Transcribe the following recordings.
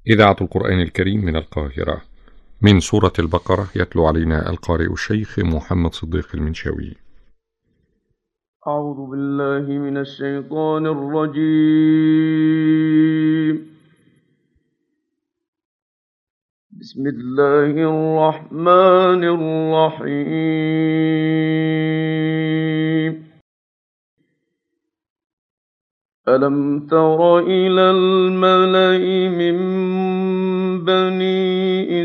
إذاعة القرآن الكريم من القاهرة، من سورة البقرة يتلو علينا القارئ الشيخ محمد صديق المنشاوي. أعوذ بالله من الشيطان الرجيم. بسم الله الرحمن الرحيم. ألم تر إلى الملأ من بني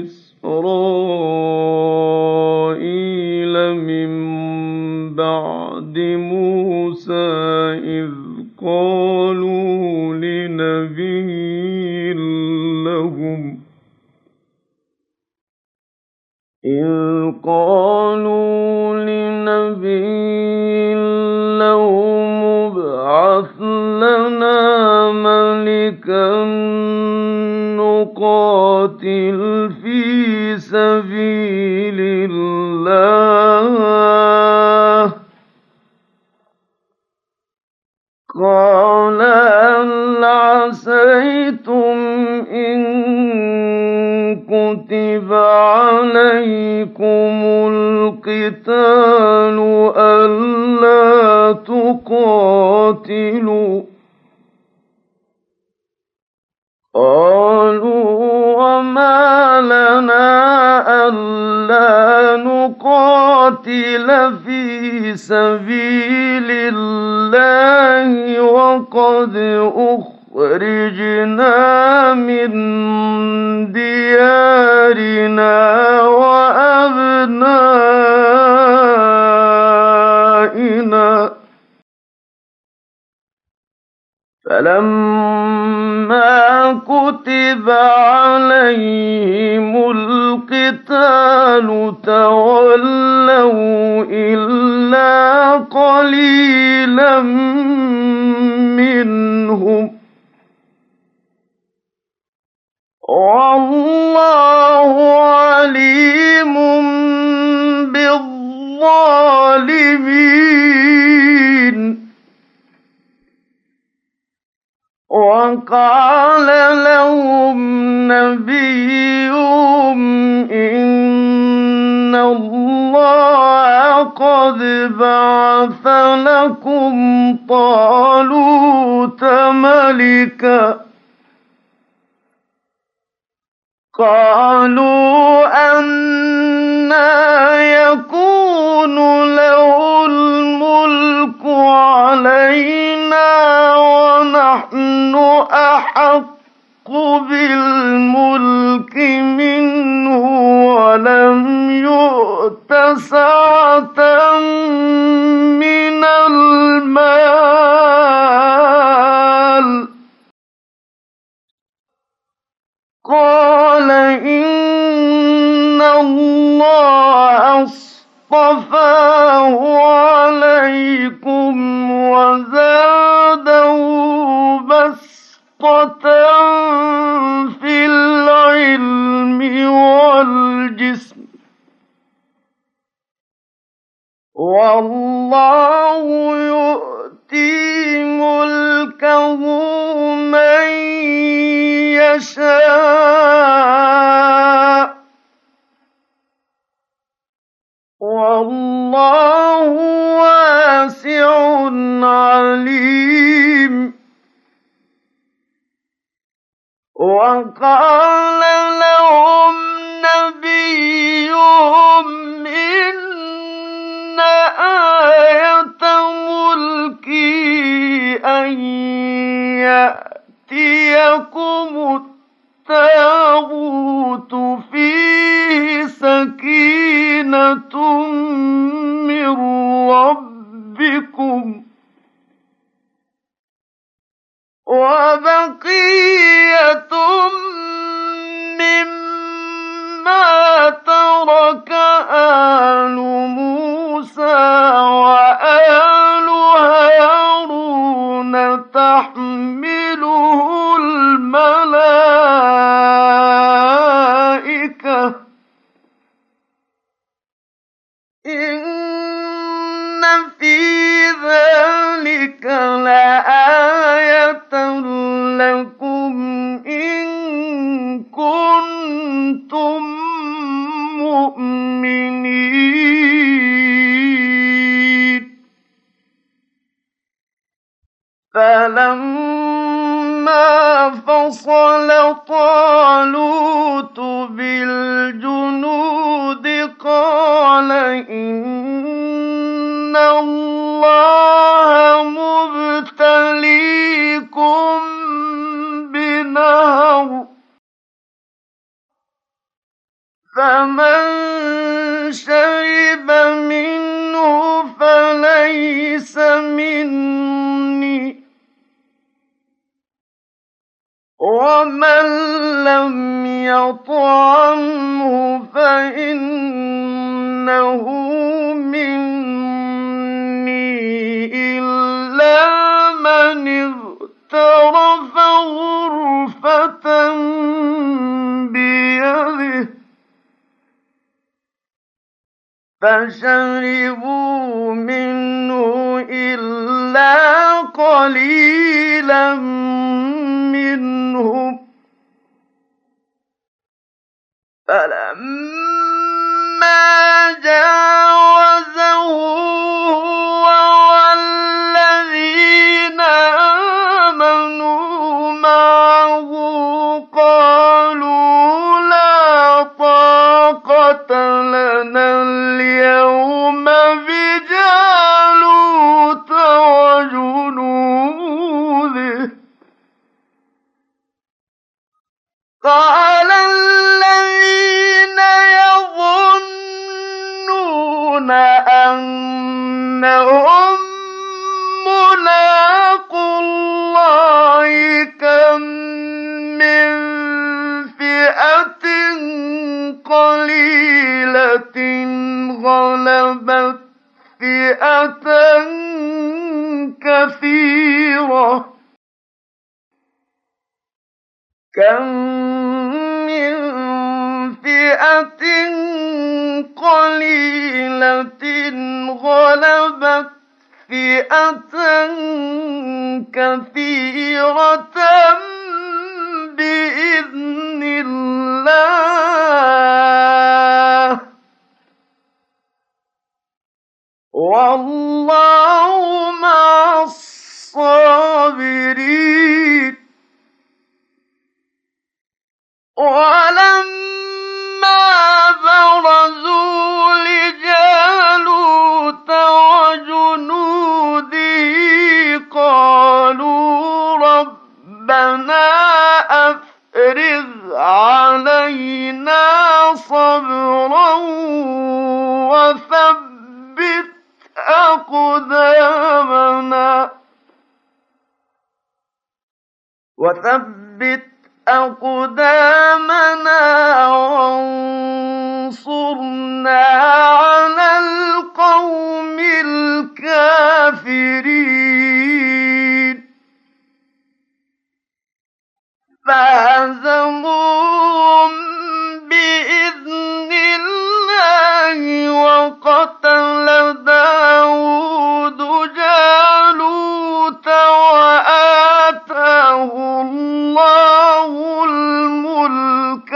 إسرائيل من بعد موسى إذ قالوا لنبي لهم ابعث لنا ملكا نقاتل في سبيل الله. قال هل عسيتم إن كتب عليكم القتال ألا تقاتلوا؟ قالوا وما لنا ألا نقاتل في سبيل الله وقد أخرجنا من ديارنا وأبنائنا. فلما كتب عليهم القتال تولوا إلا قليلا منهم، والله عليم بالظالمين. وقال لهم نبيهم إن الله قد بعث لكم طالوت ملكا. قالوا أنى يكون له الملك علينا ونحن أحق بالملك منه ولم يؤت سعة من المال. قال إن الله اصطفاه عليكم وزاده بسطة في العلم والجسم، والله يؤتي ملكه من يشاء والله واسع عليم. وقال لهم نبيهم إن آية ملكي أن يأتيكم التابوت فيه سكينة من ربكم وبقية مما ترك آل موسى وآل هارون تحمله الملائكة وَلَمَّا فَصَلَ طَالُوتُ بِالْجُنُودِ قَالَ إِنَّ اللَّهَ مُبْتَلِيكُم بِنَهَرٍ فَمَن شَرِبَ مِنْهُ فَلَيْسَ مِنِّي وَمَن لَّمْ يَطْعَمْهُ فَإِنَّهُ مِنِّي إِلَّا مَنِ اغْتَرَفَ غُرْفَةً بِيَدِهِ فَشَرِبُوا مِنْهُ إِلَّا قَلِيلًا مِّنْهُمْ فَلَمَّا جَاوَزَهُ هُوَ وَالَّذِينَ آمَنُوا مَعَهُ قَالُوا لَا طَاقَةَ لَنَا الْيَوْمَ بِجَالُوتَ وَجُنُودِهِ قَالَ الَّذِينَ يَظُنُّونَ أَنَّهُم مُّلَاقُو اللَّهِ كَم مِّن فِئَةٍ قَلِيلَةٍ غَلَبَتْ فِئَةً كَثِيرَةً كَم مِّن فِئَةٍ قَلِيلَةٍ غَلَبَتْ فِئَةً كَثِيرَةً بِإِذْنِ اللَّهِ ۗ وَاللَّهُ مَعَ الصَّابِرِينَ وَلَمَّا بَرَزُوا لِجَالُوتَ وَجُنُودِهِ قَالُوا رَبَّنَا أَفْرِغْ عَلَيْنَا صَبْرًا وَثَبِّتْ أَقْدَامَنَا وَانصُرْنَا عَلَى الْقَوْمِ الْكَافِرِينَ فَهَزَمُوهُم بِإِذْنِ اللَّهِ وَقَتَلَ دَاوُودُ جَالُوتَ وَآتَاهُ اللَّهُ الْمُلْكَ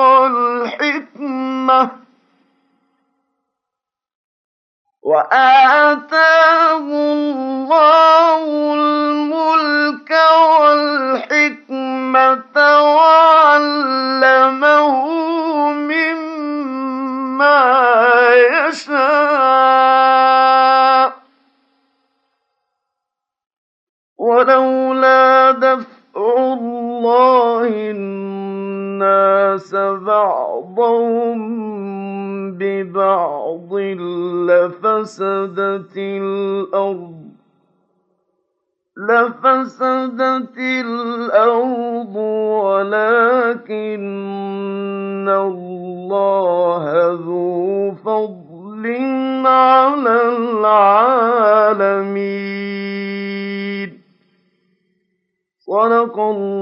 وَالْحِكْمَةَ وَعَلَّمَهُ مِمَّا يَشَاءُ ۗ وَلَوْلَا دَفْعُ اللَّهِ النَّاسَ بَعْضَهُم بِبَعْضٍ لَفَسَدَتِ الْأَرْضُ وَلَٰكِنَّ اللَّهَ ذُو فَضْلٍ عَلَى الْعَالَمِينَ صدق الله